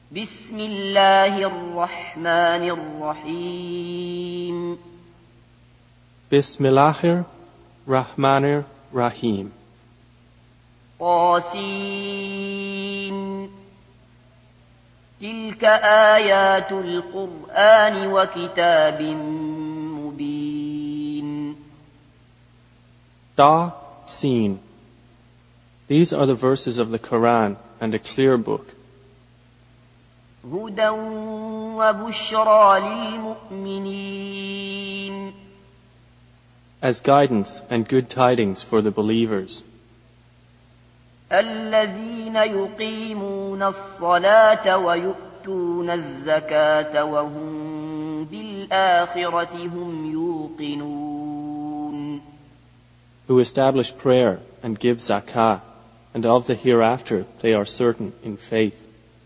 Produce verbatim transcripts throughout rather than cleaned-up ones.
بسم الله الرحمن الرحيم بسم الله الرحمن الرحيم طاسين تلك آيات القرآن وكتاب مبين Ta Sin. These are the verses of the Quran and a clear book. هدى وبشرى للمؤمنين As guidance and good tidings for the believers. الذين يقيمون الصلاة ويؤتون الزكاة وهم بالآخرة هم يوقنون Who establish prayer and give zakah, and of the hereafter they are certain in faith.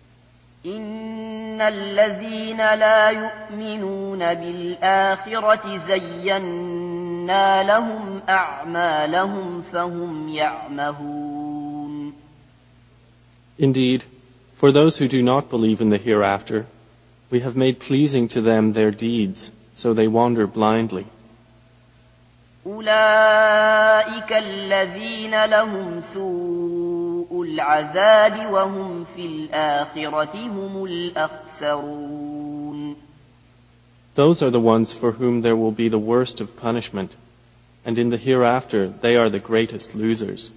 إن الذين لا يؤمنون بالآخرة زينا لهم أعمالهم فهم يعمهون Indeed, for those who do not believe in the hereafter, we have made pleasing to them their deeds, so they wander blindly. أولئك الذين لهم سوء العذاب وهم في الآخرة هم الأخسرون Those are the ones for whom there will be the worst of punishment, and in the hereafter they are the greatest losers.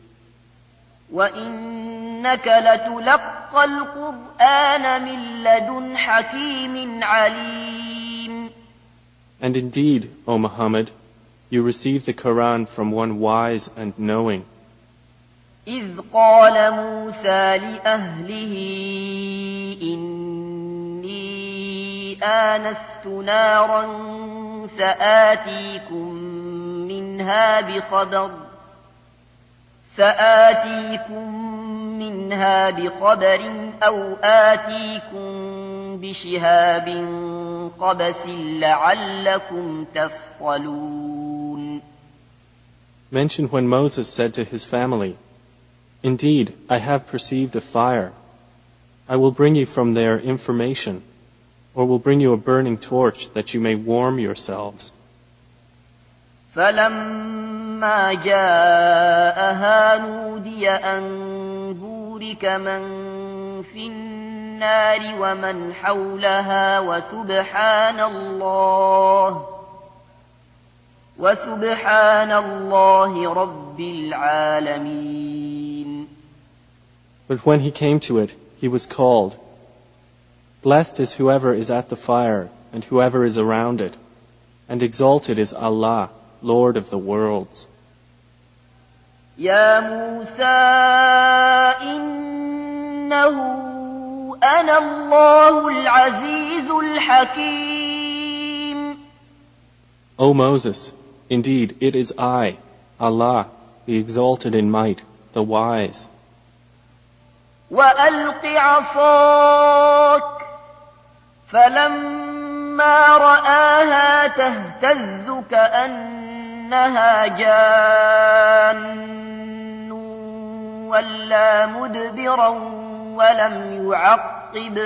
وإنك لتلقى القرآن من لدن حكيم عليم And indeed, O Muhammad, you receive the Quran from one wise and knowing. إذ قال موسى لأهله إني آنست نارا سآتيكم منها بخبر سآتيكم منها بخبر أو آتيكم بشهاب قبس لعلكم تصطلون Mention when Moses said to his family, Indeed, I have perceived a fire. I will bring you from there information, or will bring you a burning torch that you may warm yourselves. فلما جاءها نودي أن بورك من في النار ومن حولها وسبحان الله وسبحان الله رب العالمين. But when he came to it, he was called. Blessed is whoever is at the fire and whoever is around it, and exalted is Allah, Lord of the worlds. يا موسى إنه أنا الله العزيز الحكيم. O Moses, indeed it is I, Allah, the exalted in might, the wise. وألق عصاك فلما رآها تهتز كأنها جان ولا مدبرا ولم يعقب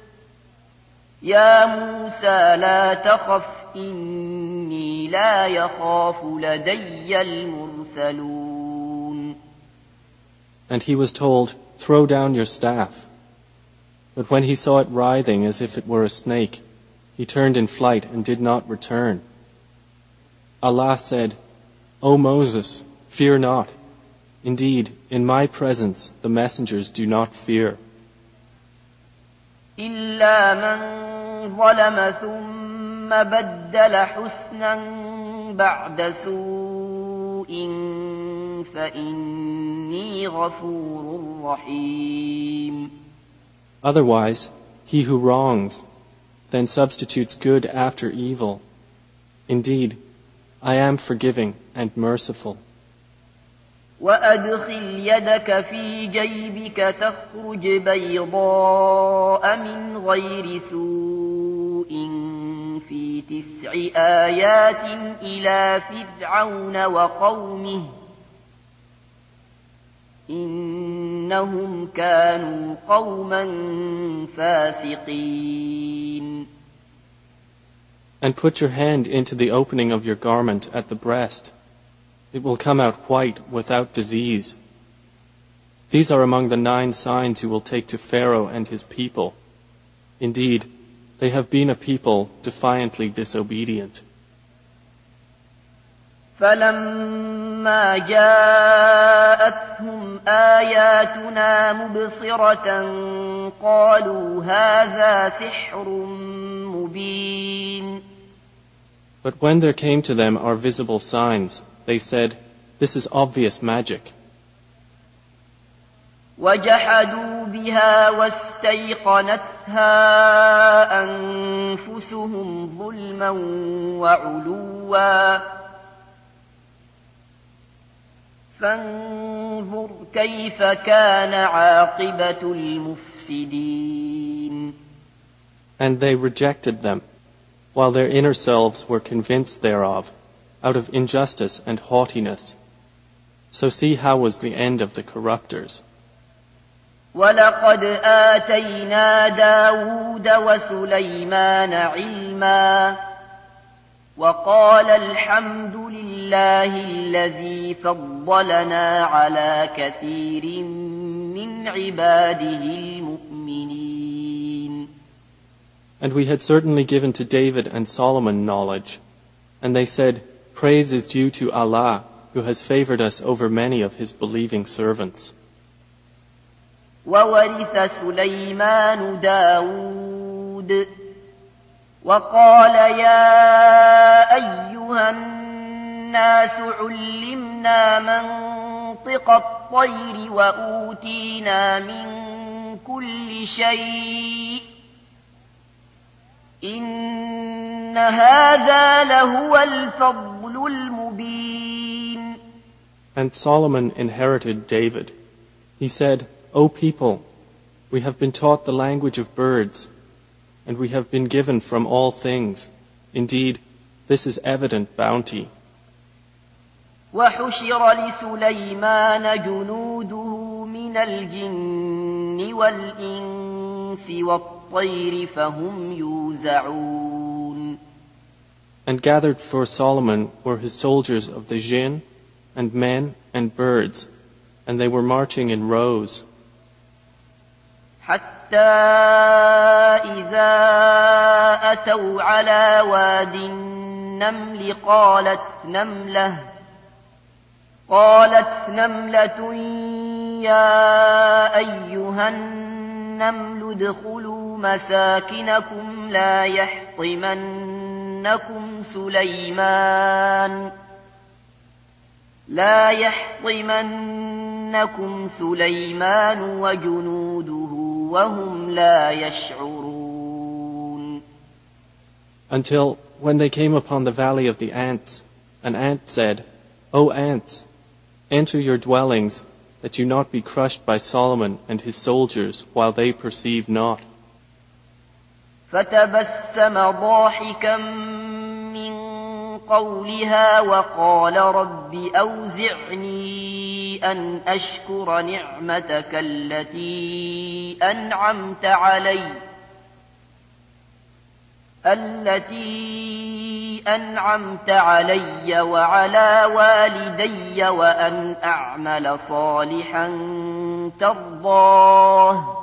يا موسى لا تخف إني لا يخاف لدي المرسلون. And he was told, Throw down your staff. But when he saw it writhing as if it were a snake, he turned in flight and did not return. Allah said, O Moses, fear not. Indeed, in my presence the messengers do not fear. إلا من ظلم ثم بدل حسنا بعد سوء فإني غفور رحيم. Otherwise, he who wrongs, then substitutes good after evil. Indeed, I am forgiving and merciful. وأدخل يدك في جيبك تخرج بيضاء من غير سوء في تسع آيات إلى فرعون وقومه إن إنهم كانوا قوما فاسقين. And put your hand into the opening of your garment at the breast. It will come out white without disease. These are among the nine signs you will take to Pharaoh and his people. Indeed, they have been a people defiantly disobedient. فَلَمَّا جَاءَتْهُمْ آيَاتُنَا مُبْصِرَةً قَالُوا هَذَا سِحْرٌ مُبِينٌ. But when there came to them our visible signs, they said, "This is obvious magic." وَجَحَدُوا بِهَا وَاسْتَيْقَنَتْهَا أَنفُسُهُمْ ظُلْمًا وَعُلُوًّا فانظر كيف كان عاقبة المفسدين. And they rejected them, while their inner selves were convinced thereof, out of injustice and haughtiness. So see how was the end of the corruptors. وَلَقَدْ آتَيْنَا دَاوُودَ وَسُلَيْمَانَ عِلْمًا وَقَالَ الْحَمْدُ لِلَّهِ الَّذِي فَضَّلَنَا عَلَى كَثِيرٍ مِّنْ عِبَادِهِ الْمُؤْمِنِينَ. And we had certainly given to David and Solomon knowledge. And they said, "Praise is due to Allah, who has favored us over many of his believing servants." وَوَرِثَ سُلَيْمَانُ دَاوُودَ وَقَالَ يَا أَيُّهَا النَّاسُ عُلِّمْنَا مَنطِقَ الطَّيْرِ وَأُوتِينَا مِنْ كُلِّ شَيْءٍ إِنَّ هَذَا لَهُوَ الْفَضْلُ الْمُبِينُ. And Solomon inherited David. He said, "O people, we have been taught the language of birds, and we have been given from all things. Indeed, this is evident bounty." وَحُشِرَ لِسُلَيْمَانَ جُنُودُهُ مِنَ الْجِنِّ وَالْإِنسِ وَالطَّيْرِ فَهُمْ يُوزَعُونَ. And gathered for Solomon were his soldiers of the jinn, and men, and birds, and they were marching in rows. حتى إذا أتوا على واد النمل قالت نملة قالت نملة يا أيها النمل ادخلوا مساكنكم لا يحطمنكم سليمان لا يحطمنكم سليمان وجنوده وهم لا يشعرون. Until when they came upon the valley of the ants, an ant said, "O ants, enter your dwellings, that you not be crushed by Solomon and his soldiers while they perceive not." فتبسم ضاحكا من قولها وقال رب أوزعني أن أشكر نعمتك التي أنعمت علي التي أنعمت علي وعلى والدي وأن أعمل صالحا ترضاه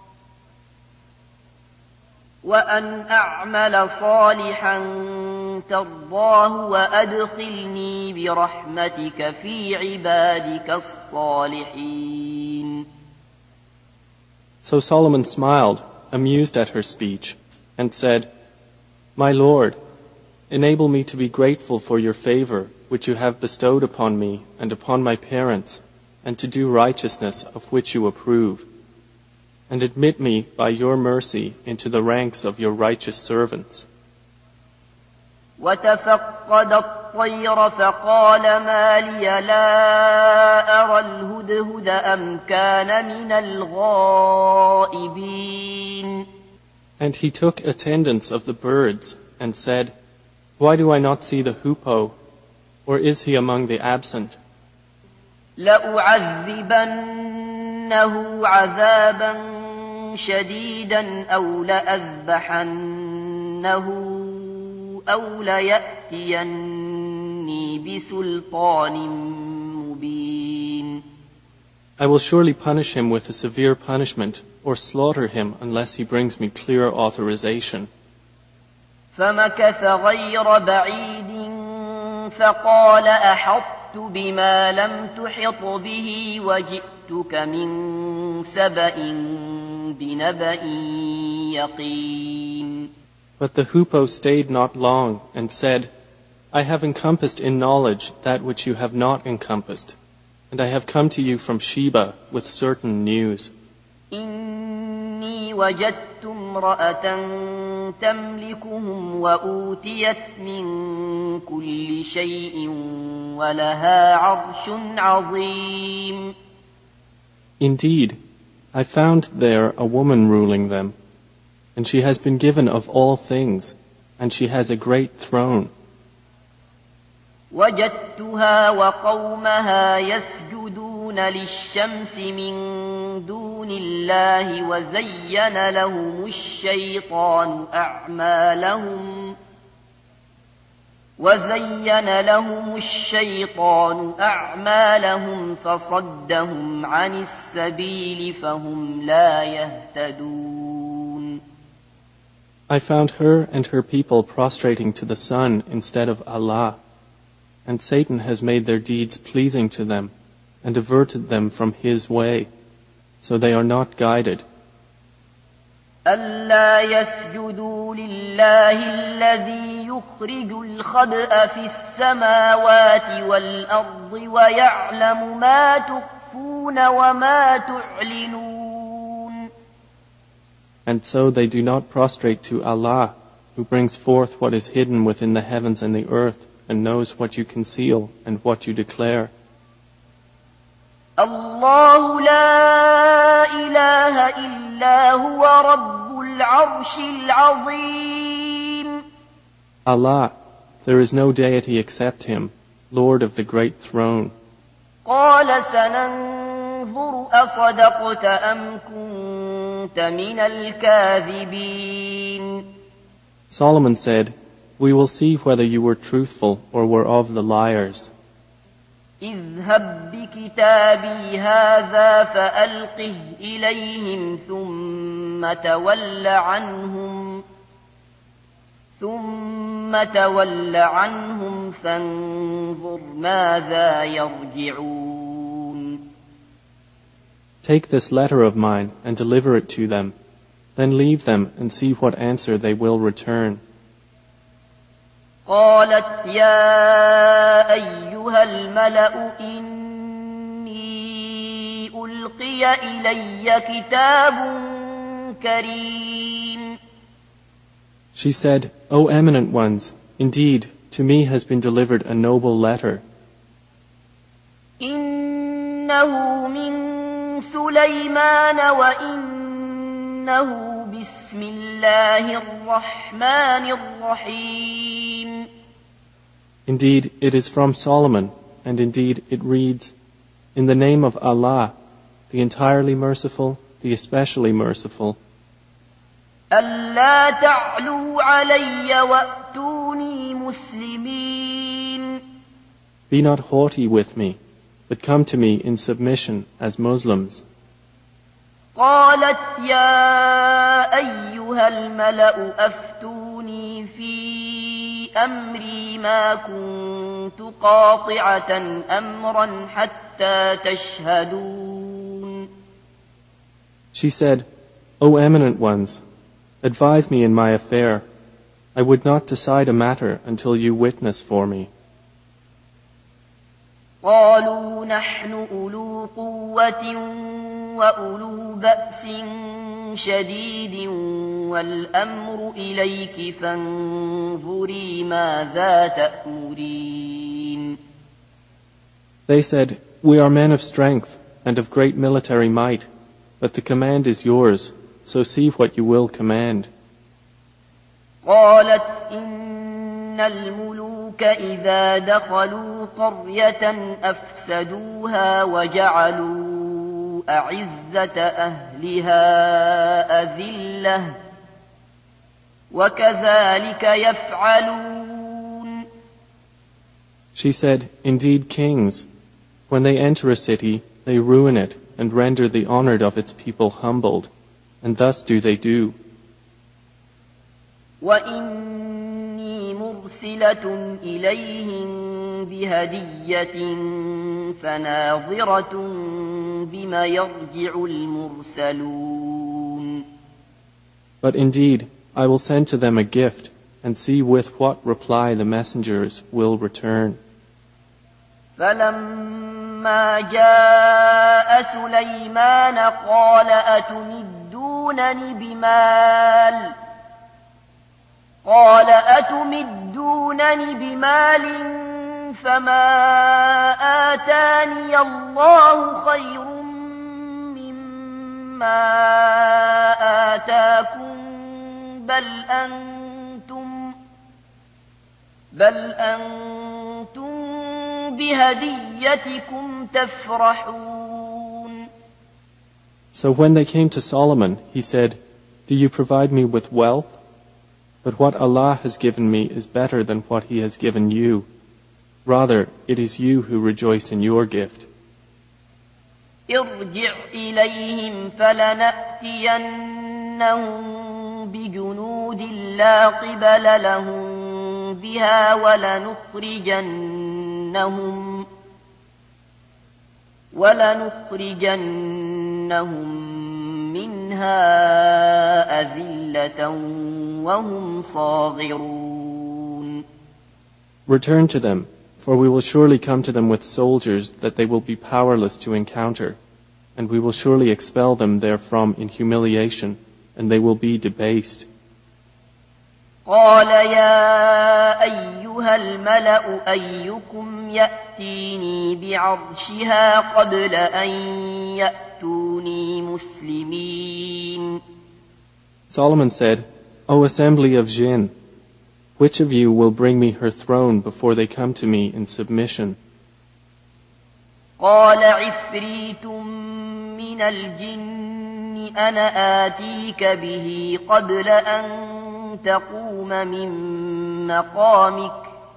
وأن أعمل صالحا ترضاه وأدخلني برحمتك في عبادك الصالحين. So Solomon smiled, amused at her speech, and said, "My Lord, enable me to be grateful for your favor which you have bestowed upon me and upon my parents, and to do righteousness of which you approve. And admit me by your mercy into the ranks of your righteous servants." وتفقد الطير فقال ما لي لا أرى الهدهد أم كان من الغائبين. And he took attendance of the birds and said, "Why do I not see the hoopoe, or is he among the absent?" لأعذبن لأذيقنه عذابا شديدا أو لأذبحنه أو ليأتيني بسلطان مبين. I will surely punish him with a severe punishment or slaughter him unless he brings me clear authorization. فمكث غير بعيد فقال أحطت بما لم تحط به وجئتك من سبأ بنبأ يقين. But the hoopoe stayed not long and said, I have encompassed in knowledge that which you have not encompassed, and I have come to you from Sheba with certain news. إني وجدت امرأة تملكهم وأوتيت من كل شيء ولها عرش عظيم. Indeed, I found there a woman ruling them, and she has been given of all things, and she has a great throne. وجدتها وقومها يسجدون للشمس من دون الله وزين لهم الشيطان أعمالهم وزين لهم الشيطان أعمالهم فصدهم عن السبيل فهم لا يهتدون. I found her and her people prostrating to the sun instead of Allah, and Satan has made their deeds pleasing to them and diverted them from his way, so they are not guided. ألا يسجدوا لله الذي يخرج الخبأ في السماوات والأرض ويعلم ما تخفون وما تعلنون. And so they do not prostrate to Allah, who brings forth what is hidden within the heavens and the earth, and knows what you conceal and what you declare. الله لا إله إلا هو رب العرش العظيم. Allah, there is no deity except Him, Lord of the great throne. قال سننظر أصدقت أم كنت من الكاذبين. Solomon said, we will see whether you were truthful or were of the liars. اذهب بكتابي هذا فألقه إليهم ثم تول عنهم ثم تول عنهم فانظر ماذا يرجعون. Take this letter of mine and deliver it to them, then leave them and see what answer they will return. قالت يا أيها الملأ إني ألقي إلي كتاب كريم. She said, O eminent ones, indeed, to me has been delivered a noble letter. إنه من سليمان وإنه بسم الله الرحمن الرحيم. Indeed, it is from Solomon, and indeed it reads, in the name of Allah, the entirely merciful, the especially merciful. ألا تعلوا علي وأتوني مسلمين. Be not haughty with me, but come to me in submission as Muslims. قالت يا أيها الملأ أفتوني في أمري ما كنت قاطعة أمرا حتى تشهدون. She said, O eminent ones, advise me in my affair. I would not decide a matter until you witness for me. قالوا نحن أولو قوة وأولو بأس شديد والأمر إليك فانظري ماذا تأمرين. They said, we are men of strength and of great military might, but the command is yours, so see what you will command. قالت إن الملوك إذا دخلوا قرية أفسدوها وجعلوا أعزة أهلها أذلة وكذلك يفعلون. She said, Indeed, kings, when they enter a city, they ruin it and render the honored of its people humbled, and thus do they do. وَإِنِّي مُرْسِلَةٌ إِلَيْهِمْ بِهَدِيَّةٍ فَنَاظِرَةٌ بِمَ يَرْجِعُ الْمُرْسَلُونَ. But indeed, I will send to them a gift, and see with what reply the messengers will return. فَلَمَّا جَاءَ سُلَيْمَانَ قَالَ أَتُمِدُّونَنِ بِمَالٍ قال أتمدونني بمال فما آتاني الله خير مما آتاكم بل أنتم بل أنتم بهديتكم تفرحون. So when they came to Solomon, he said, Do you provide me with wealth? But what Allah has given me is better than what He has given you. Rather, it is you who rejoice in your gift. ارجع إليهم فلنأتينهم بجنود لا قبل لهم بها ولنخرجنهم ولنخرجنهم منها أذلة وهم صاغرون. Return to them, for we will surely come to them with soldiers that they will be powerless to encounter, and we will surely expel them therefrom in humiliation, and they will be debased. قال يا أيها الملأ أيكم يأتيني بعرشها قبل أن يأتوني مسلمين. Solomon said, O assembly of jinn, which of you will bring me her throne before they come to me in submission? قال عفريت من الجن أنا آتيك به قبل أن تقوم من مقامك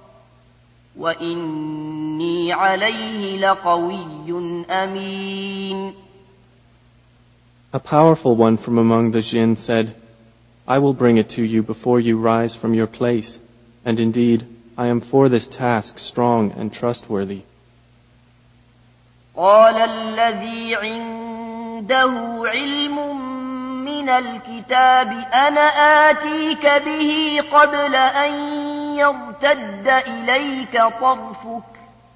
وإني عليه لقوي أمين. A powerful one from among the jinn said, I will bring it to you before you rise from your place, and indeed, I am for this task strong and trustworthy. قال الذي عنده علم من الكتاب أنا آتيك به قبل أن يرتد إليك طرفك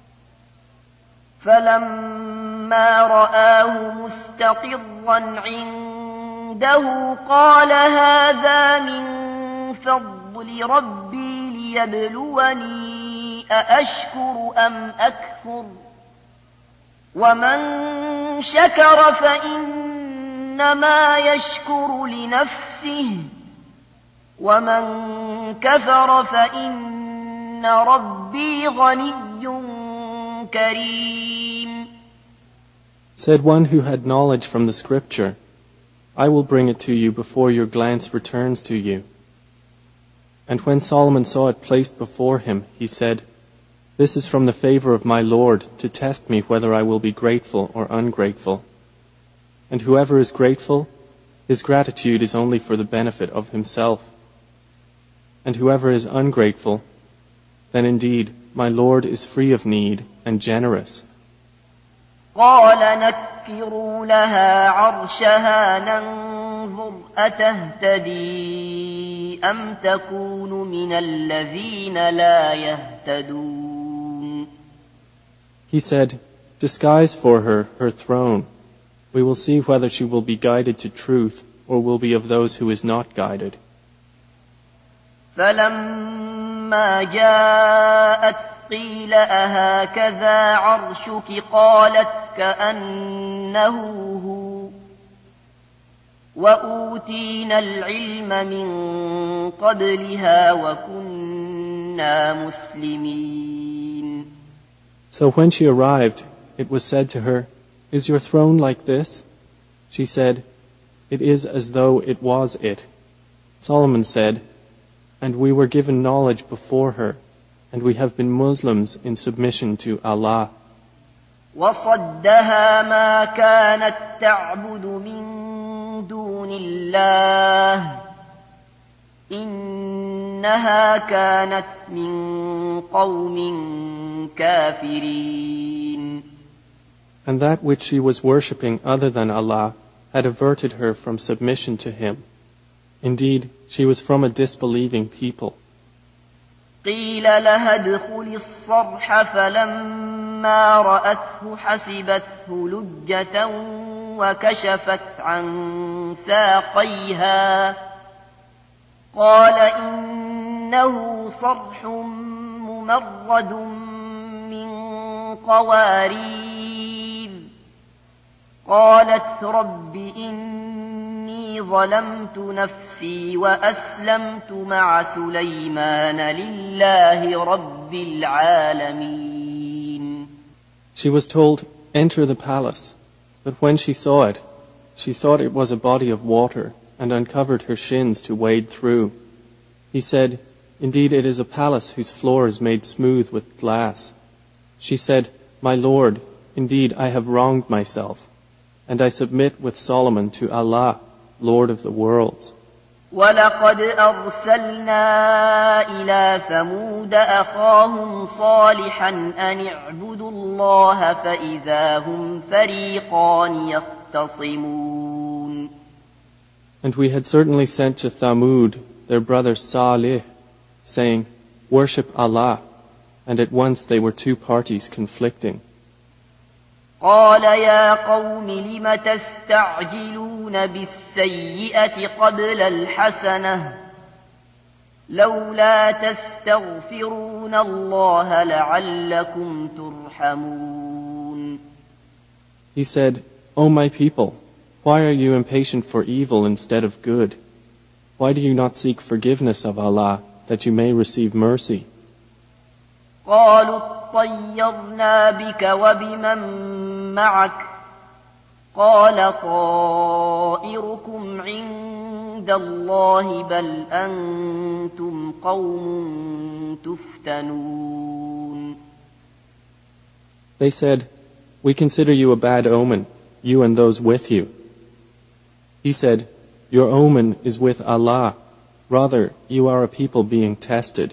فلما رآه مستقرا عنده قال هذا من فضل ربي ليبلوني أأشكر أم أكفر ومن شكر فإنما يشكر لنفسه ومن كفر فإن ربي غني كريم. Said one who had knowledge from the scripture, I will bring it to you before your glance returns to you. And when Solomon saw it placed before him, he said, This is from the favor of my Lord to test me whether I will be grateful or ungrateful. And whoever is grateful, his gratitude is only for the benefit of himself. And whoever is ungrateful, then indeed my Lord is free of need and generous. قال نكروا لها عرشها ننظر أتهتدي أم تكون من الذين لا يهتدون. He said, Disguise for her her throne. We will see whether she will be guided to truth or will be of those who is not guided. فلما جاءت قيل أهكذا عرشك قالت كأنه هو وأوتينا العلم من قبلها وكنا مسلمين. So when she arrived, it was said to her, Is your throne like this? She said, "It is as though it was it." Solomon said, "And we were given knowledge before her, and we have been Muslims in submission to Allah." وصدها ما كانت تعبد من دون الله إنها كانت من قوم كافرين. And that which she was worshipping other than Allah had averted her from submission to Him. Indeed, she was from a disbelieving people. قيل لها ادخلي الصرح فلما رأته حسبته لجة وكشفت عن ساقيها قال إنه صرح ممرد من قوارير قالت رب إني ظلمت نفسي وأسلمت مع سليمان لله رب العالمين. She was told, "Enter the palace." But when she saw it, she thought it was a body of water and uncovered her shins to wade through. He said, "Indeed it is a palace whose floor is made smooth with glass." She said, "My Lord, indeed I have wronged myself, and I submit with Solomon to Allah, Lord of the worlds." وَلَقَدْ أَرْسَلْنَا إِلَى ثَمُودَ أَخَاهُمْ صَالِحًا أَنِ اعْبُدُوا اللَّهَ فَإِذَا هُمْ فَرِيقَانِ يَخْتَصِمُونَ. And we had certainly sent to Thamud their brother Salih, saying, "Worship Allah," and at once they were two parties conflicting. قال يا قوم لم تستعجلون بالسيئة قبل الحسنة لولا تستغفرون الله لعلكم ترحمون. He said, "O my people, why are you impatient for evil instead of good? Why do you not seek forgiveness of Allah that you may receive mercy?" قالوا اطيرنا بك وبمن معك قال طائركم عند الله بل أنتم قوم تفتنون. They said, "We consider you a bad omen, you and those with you." He said, "Your omen is with Allah. Rather, you are a people being tested."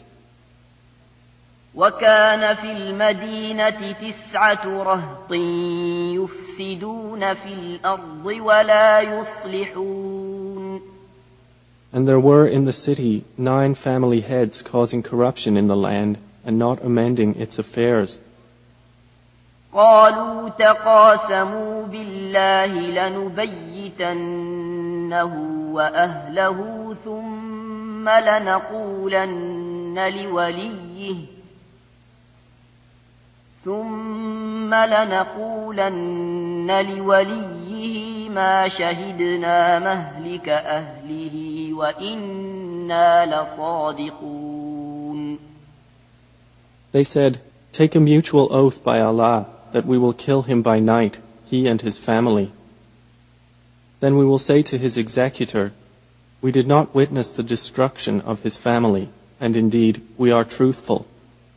وكان في المدينة تسعة رهط يفسدون في الأرض ولا يصلحون. And there were in the city nine family heads causing corruption in the land and not amending its affairs. قالوا تقاسموا بالله لنبيتنه وأهله ثم لنقولن لوليه ثم لنقولن لوليه ما شهدنا مهلك أهله وإنا لصادقون. They said, "Take a mutual oath by Allah that we will kill him by night, he and his family. Then we will say to his executor, we did not witness the destruction of his family, and indeed we are truthful."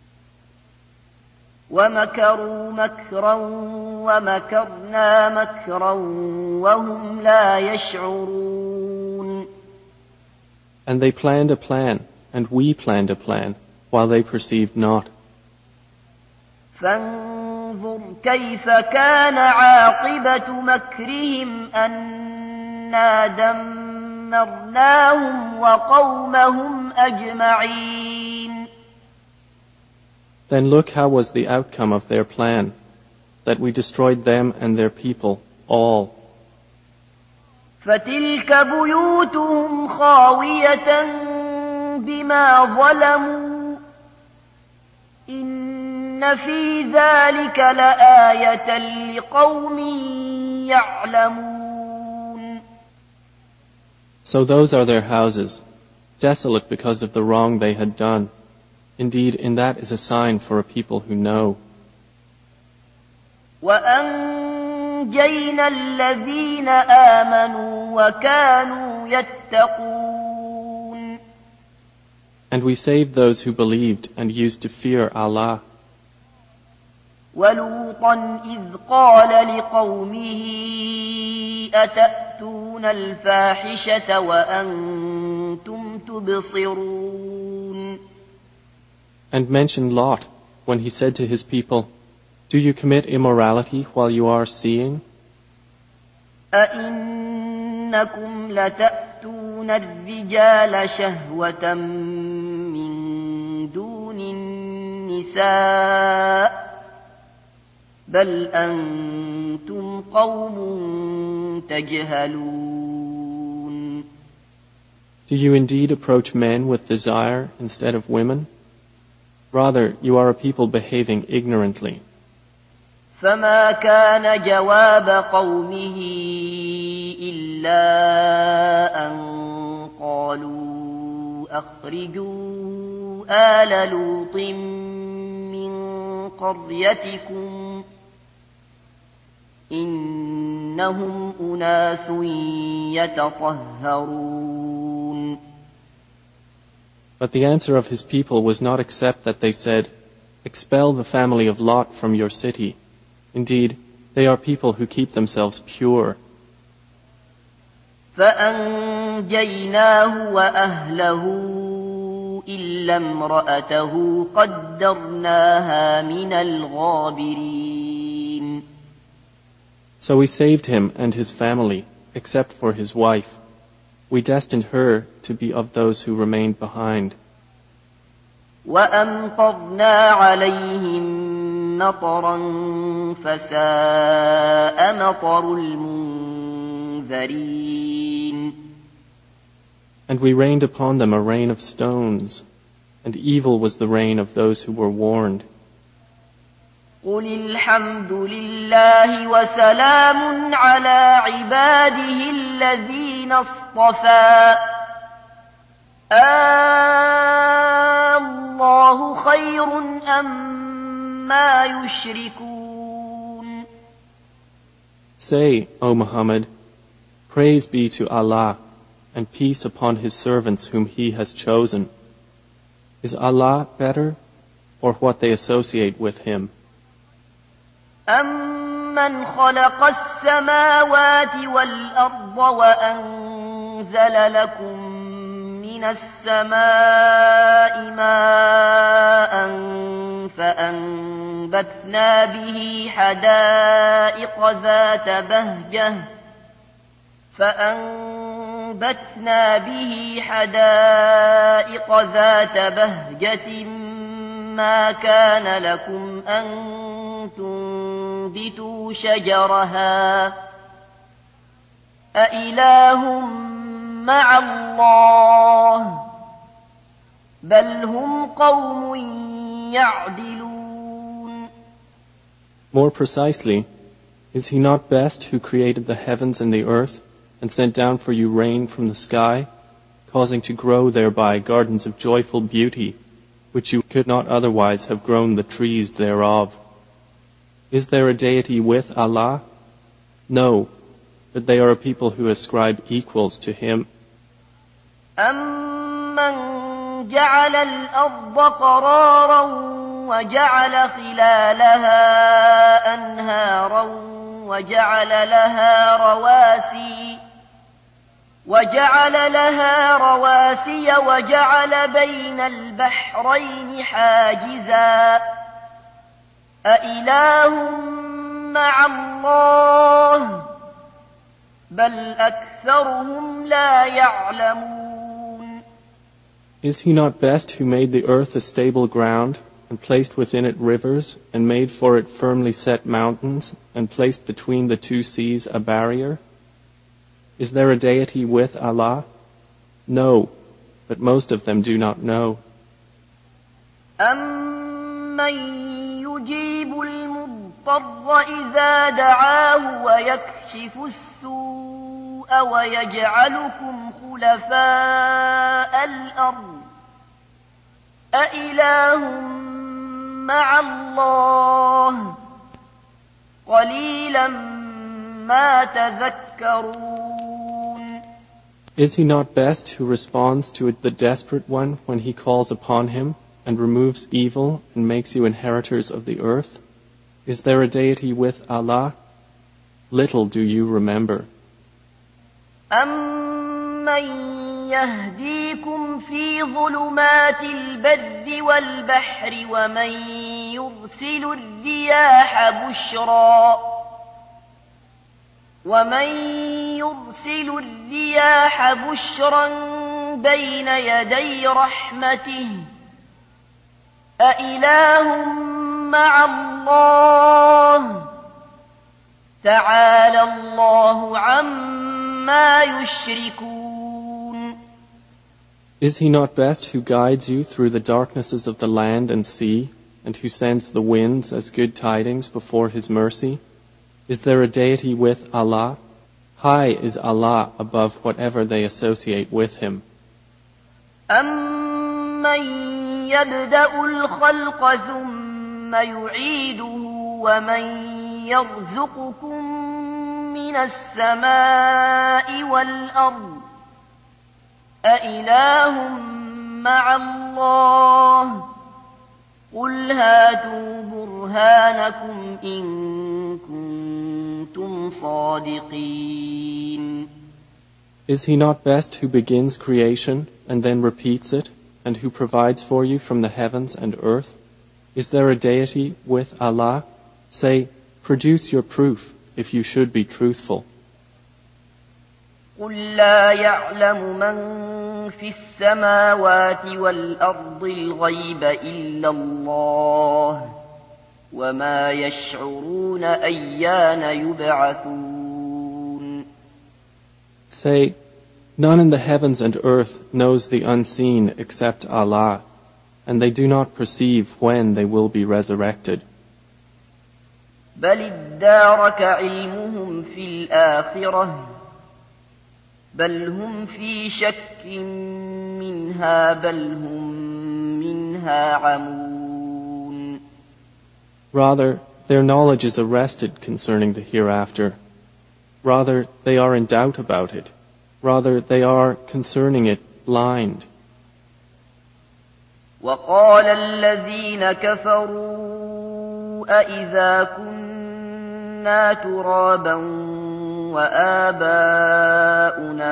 وَمَكَرُوا مَكْرًا وَمَكَرْنَا مَكْرًا وَهُمْ لَا يَشْعُرُونَ. And they planned a plan, and we planned a plan, while they perceived not. فانظر كيف كان عاقبة مكرهم أنا دمرناهم وقومهم أجمعين. Then look how was the outcome of their plan, that we destroyed them and their people, all. فتلك بيوتهم خاوية بما ظلموا إن في ذلك لآية لقوم يعلمون. So those are their houses, desolate because of the wrong they had done. Indeed, in that is a sign for a people who know. وأنكروا وأنجينا الذين آمنوا وكانوا يتقون. And we saved those who believed and used to fear Allah. ولوطا إذ قال لقومه أتأتون الفاحشة وأنتم تبصرون. And mention Lot when he said to his people, do you commit immorality while you are seeing? أئنكم لتأتون الرجال شهوة من دون النساء بل أنتم قوم تجهلون. Do you indeed approach men with desire instead of women? Rather, you are a people behaving ignorantly. فما كان جواب قومه إلا أن قالوا أخرجوا آل لوط من قريتكم إنهم أناس يتطهرون. But the answer of his people was not except that they said, expel the family of Lot from your city. Indeed, they are people who keep themselves pure. فأنجيناه وأهله إلا امرأته قدرناها من الغابرين. So we saved him and his family, except for his wife. We destined her to be of those who remained behind. وأمطرنا عليهم مطرا فساء مطر المنذرين. And we rained upon them a rain of stones, and evil was the rain of those who were warned. قل الحمد لله وسلام على عباده الذين اصطفى الله خير أما يشركون. Say, O Muhammad, praise be to Allah, and peace upon His servants whom He has chosen. Is Allah better, or what they associate with Him? أَمَّنْ خَلَقَ السَّمَاوَاتِ وَالْأَرْضَ وَأَنزَلَ لَكُم مِّنَ السَّمَاءِ مَاءً فَأَنبَتْنَا بِهِ حَدَائِقَ ذَاتَ بَهْجَةٍ فَأَنبَتْنَا بِهِ حَدَائِقَ ذَاتَ بَهْجَةٍ ما كان لكم أن تنبتوا شجرها أإله مع الله بل هم قوم يعدلون. More precisely, is He not best who created the heavens and the earth and sent down for you rain from the sky, causing to grow thereby gardens of joyful beauty, which you could not otherwise have grown the trees thereof? Is there a deity with Allah? No, but they are a people who ascribe equals to Him. أَمَّنْ جَعَلَ الْأَرْضَ قَرَارًا وَجَعَلَ خِلَالَهَا أَنْهَارًا وَجَعَلَ لَهَا رواسي وجعل لها رواسي وجعل بين البحرين حاجزا أإله مع الله بل أكثرهم لا يعلمون. Is He not best who made the earth a stable ground and placed within it rivers and made for it firmly set mountains and placed between the two seas a barrier? Is there a deity with Allah? No, but most of them do not know. أَمَّن يُجِيبُ الْمُضْطَرَّ إِذَا دَعَاهُ وَيَكْشِفُ السُّوءَ وَيَجْعَلُكُمْ خُلَفَاءَ الْأَرْضِ أَإِلَٰهٌ مَّعَ اللَّهِ قَلِيلًا ما تذكرون. Is he not best who responds to the desperate one when he calls upon him and removes evil and makes you inheritors of the earth? Is there a deity with Allah? Little do you remember. أَمَّن يَهْدِيكُمْ فِي ظُلُمَاتِ الْبَرِّ وَالْبَحْرِ وَمَن يُرْسِلُ الرِّيَاحَ بُشْرًا وَمَن يُرْسِلُ الرِّيَاحَ بُشْرًا بَيْنَ يَدَيْ رَحْمَتِهِ أَإِلَٰهٌ مَّعَ اللَّهِ تعالى الله عما يشركون. Is he not best who guides you through the darknesses of the land and sea, and who sends the winds as good tidings before his mercy? Is there a deity with Allah? High is Allah above whatever they associate with him. أَمَّن يَبْدَأُ الْخَلْقَ ثُمَّ يُعِيدُهُ وَمَن يرزقكم من السماء والأرض أإله مع الله قل هاتوا برهانكم إن كنتم صادقين. Is he not best who begins creation and then repeats it, and who provides for you from the heavens and earth? Is there a deity with Allah? Say, produce your proof if you should be truthful. قُل لَّا يَعْلَمُ مَن فِي السَّمَاوَاتِ وَالْأَرْضِ الْغَيْبَ إِلَّا اللَّهُ وَمَا يَشْعُرُونَ أَيَّانَ يُبْعَثُونَ. Say, none in the heavens and earth knows the unseen except Allah, and they do not perceive when they will be resurrected. بل ادارك علمهم في الآخرة بل هم في شك منها بل هم منها عمون. Rather, their knowledge is arrested concerning the hereafter. Rather, they are in doubt about it. Rather, they are, concerning it, blind. وقال الذين كفروا أإذا كنا ترابا وآباؤنا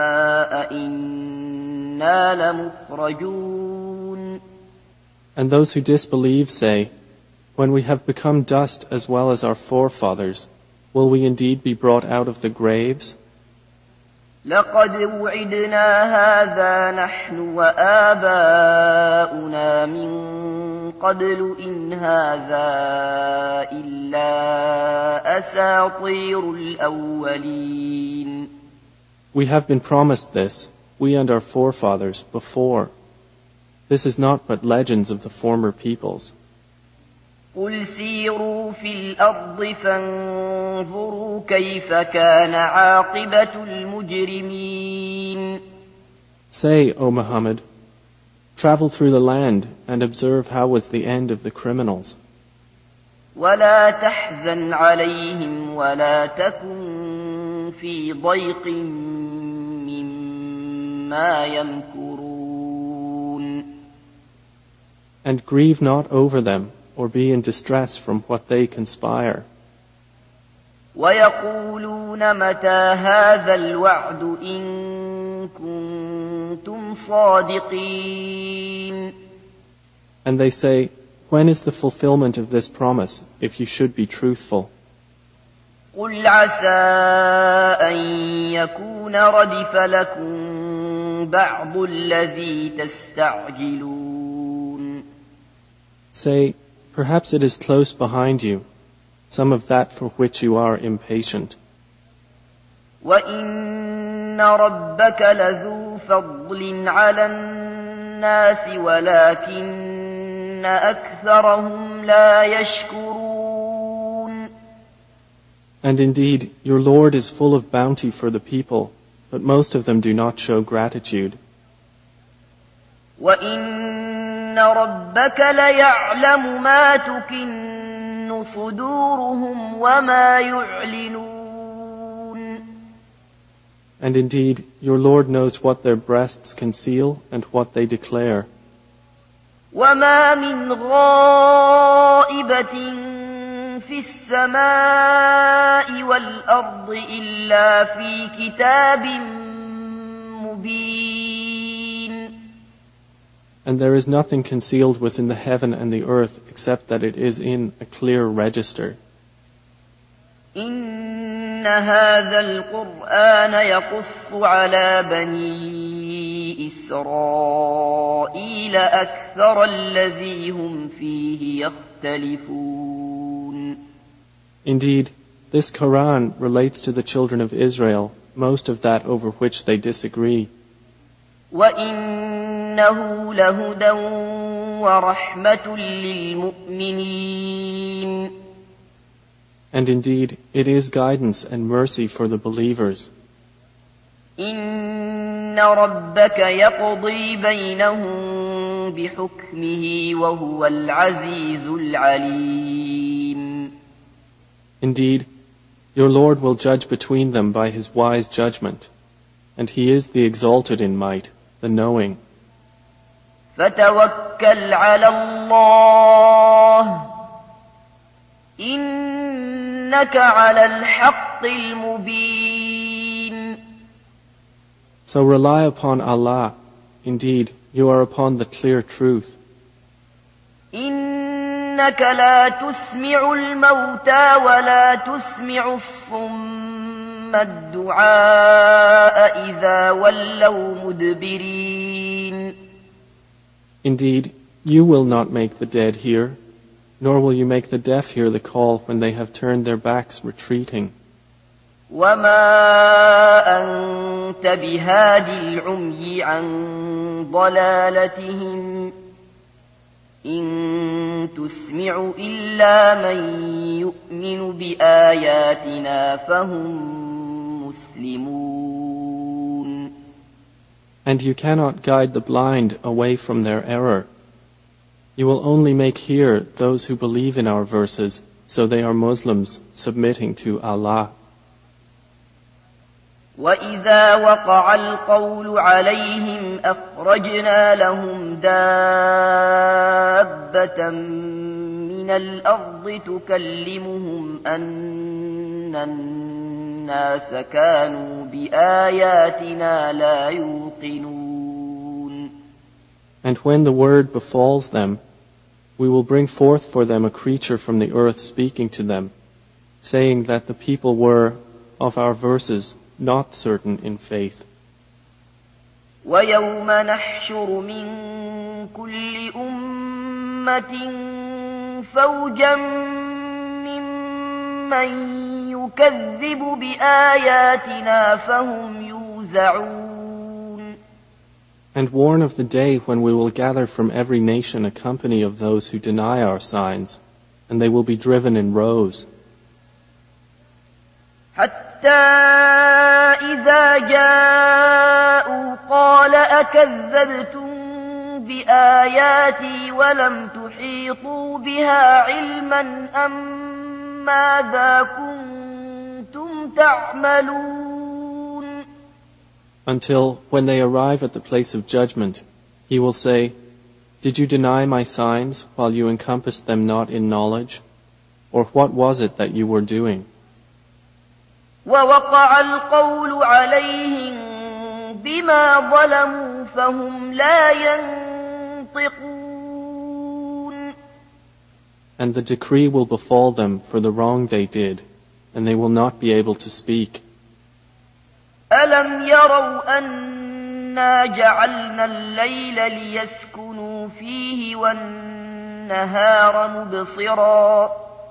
أئنا لمخرجون. And those who disbelieve say, when we have become dust as well as our forefathers, will we indeed be brought out of the graves? لقد وعدنا هذا نحن وآباؤنا من قبل إن هذا إلا أساطير الأولين. We have been promised this, we and our forefathers, before. This is not but legends of the former peoples. قل سيروا في الأرض فانظروا كيف كان عاقبة المجرمين. Say, O Muhammad, travel through the land and observe how was the end of the criminals. ولا تحزن عليهم ولا تكن في ضيق مما يمكرون. And grieve not over them, or be in distress from what they conspire. ويقولون متى هذا الوعد إن كنتم صادقين. And they say, when is the fulfillment of this promise, if you should be truthful? قل عسى أن يكون ردف لكم بعض الذي تستعجلون. Say, perhaps it is close behind you, some of that for which you are impatient. وَإِنَّ رَبَّكَ لَذُو فَضْلٍ عَلَى النَّاسِ وَلَكِنَّ أَكْثَرَهُمْ لَا يَشْكُرُونَ. And indeed, your Lord is full of bounty for the people, but most of them do not show gratitude. وَإِنَّ رَبَّكَ لَيَعْلَمُ مَا تُكِنُّ صُدُورُهُمْ وَمَا يُعْلِنُونَ. And indeed, your Lord knows what their breasts conceal and what they declare. وما من غائبة في السماء والأرض إلا في كتاب مبين. And there is nothing concealed within the heaven and the earth except that it is in a clear register. إن هذا القرآن يقص على بني إسرائيل أكثر الذي هم فيه يختلفون. Indeed, this Quran relates to the children of Israel most of that over which they disagree. وإنه لهدى ورحمة للمؤمنين. And indeed, it is guidance and mercy for the believers. إن ربك يقضي بينهم بحكمه وهو العزيز العليم. Indeed, your Lord will judge between them by his wise judgment, and he is the exalted in might, the knowing. فتوكل على الله إنك على الحق المبين. So rely upon Allah. Indeed, you are upon the clear truth. إنك لا تسمع الموتى ولا تسمع الصم الدعاء إذا ولوا مدبرين. Indeed, you will not make the dead hear, nor will you make the deaf hear the call when they have turned their backs retreating. وما أنت بهاد العمي عن ضلالتهم إن تسمع إلا من يؤمن بآياتنا فهم مسلمون. And you cannot guide the blind away from their error. You will only make hear those who believe in our verses, so they are Muslims submitting to Allah. وإذا وقع القول عليهم أخرجنا لهم دابة من الأرض تكلمهم أن الناس كانوا بآياتنا لا يوقنون. And when the word befalls them, we will bring forth for them a creature from the earth speaking to them, saying that the people were, of our verses, not certain in faith. ويوم نحشر من كل أمة فوجا ممن يكذب بآياتنا فهم يوزعون. And warn of the day when we will gather from every nation a company of those who deny our signs, and they will be driven in rows. حتى إذا جاءوا قال أكذبتم بآياتي ولم تحيطوا بها علما أم ماذا كنتم تعملون. Until, when they arrive at the place of judgment, he will say, Did you deny my signs while you encompassed them not in knowledge? Or what was it that you were doing? ووقع القول عليهم بما ظلموا فهم لا ينطقون. And the decree will befall them for the wrong they did, and they will not be able to speak. ألم يروا أنا جعلنا الليل ليسكنوا فيه والنهار مبصرا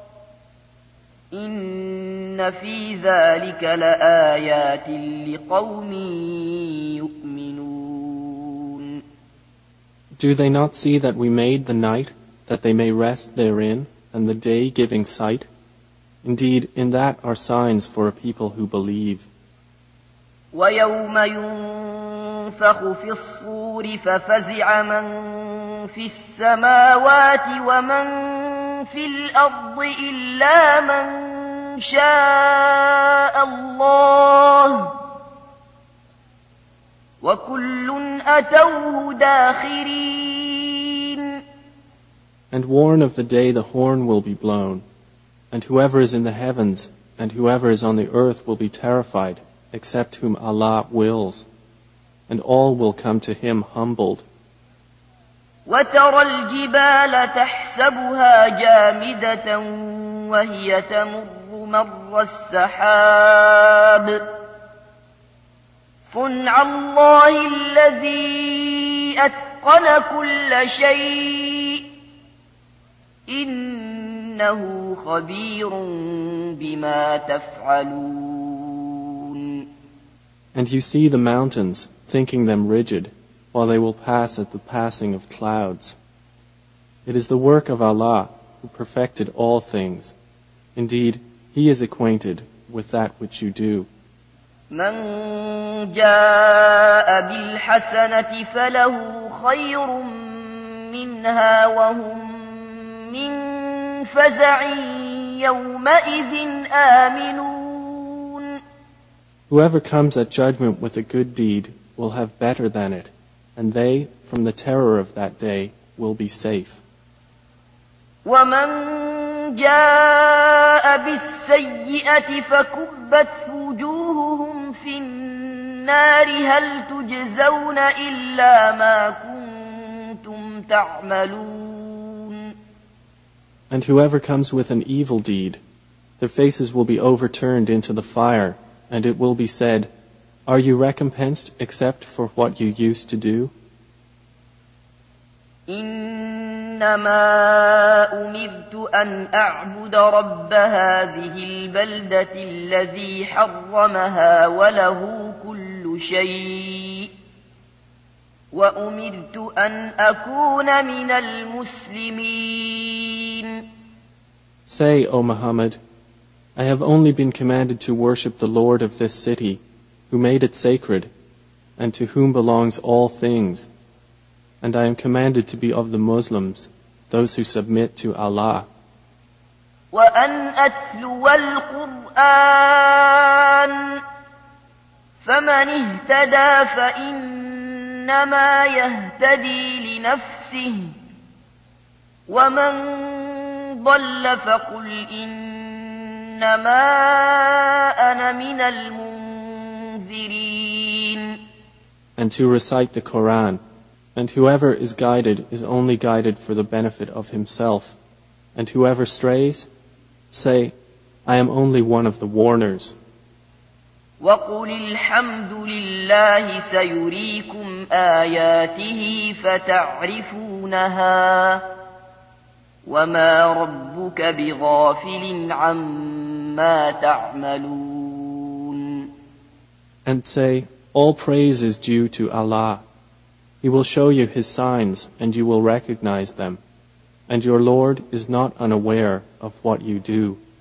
إن في ذلك لآيات لقوم يؤمنون. Do they not see that we made the night, that they may rest therein, and the day giving sight? Indeed, in that are signs for a people who believe. ويوم ينفخ في الصور ففزع من في السماوات ومن في الأرض إلا من شاء الله وكل أتوه داخرين. And warn of the day the horn will be blown, and whoever is in the heavens and whoever is on the earth will be terrified, except whom Allah wills, and all will come to Him humbled. وترى الجبال تحسبها جامدة وهي تمر مر السحاب صنع الله الذي أتقن كل شيء إنه خبير بما تفعلون. And you see the mountains, thinking them rigid, while they will pass at the passing of clouds. It is the work of Allah, who perfected all things. Indeed, He is acquainted with that which you do. من جاء بالحسنة فله خير منها وهم من فزع يومئذ آمنون. Whoever comes at judgment with a good deed will have better than it, and they, from the terror of that day, will be safe. ومن جاء بالسيئة فكبت وجوههم في النار هل تجزون إلا ما كنتم تعملون. And whoever comes with an evil deed, their faces will be overturned into the fire, and it will be said, "Are you recompensed except for what you used to do?" إنما أمرت أن أعبد رب هذه البلدة الذي حرمها وله كل شيء وأمرت أن أكون من المسلمين. Say, O Muhammad, I have only been commanded to worship the Lord of this city, who made it sacred, and to whom belongs all things. And I am commanded to be of the Muslims, those who submit to Allah. وأن أتلو القرآن فمن اهتدى فإنما يهتدي لنفسه ومن ضل فقل إنما أنا من المنذرين. And to recite the Quran, and whoever is guided is only guided for the benefit of himself, and whoever strays, say, I am only one of the warners. وَقُلِ الْحَمْدُ لِلَّهِ سَيُرِيكُمْ آيَاتِهِ فَتَعْرِفُونَهَا وَمَا رَبُّكَ بِغَافِلٍ عَمَّا تَعْمَلُونَ. And say, all praise is due to Allah. He will show you His signs, and you will recognize them. And your Lord is not unaware of what you do.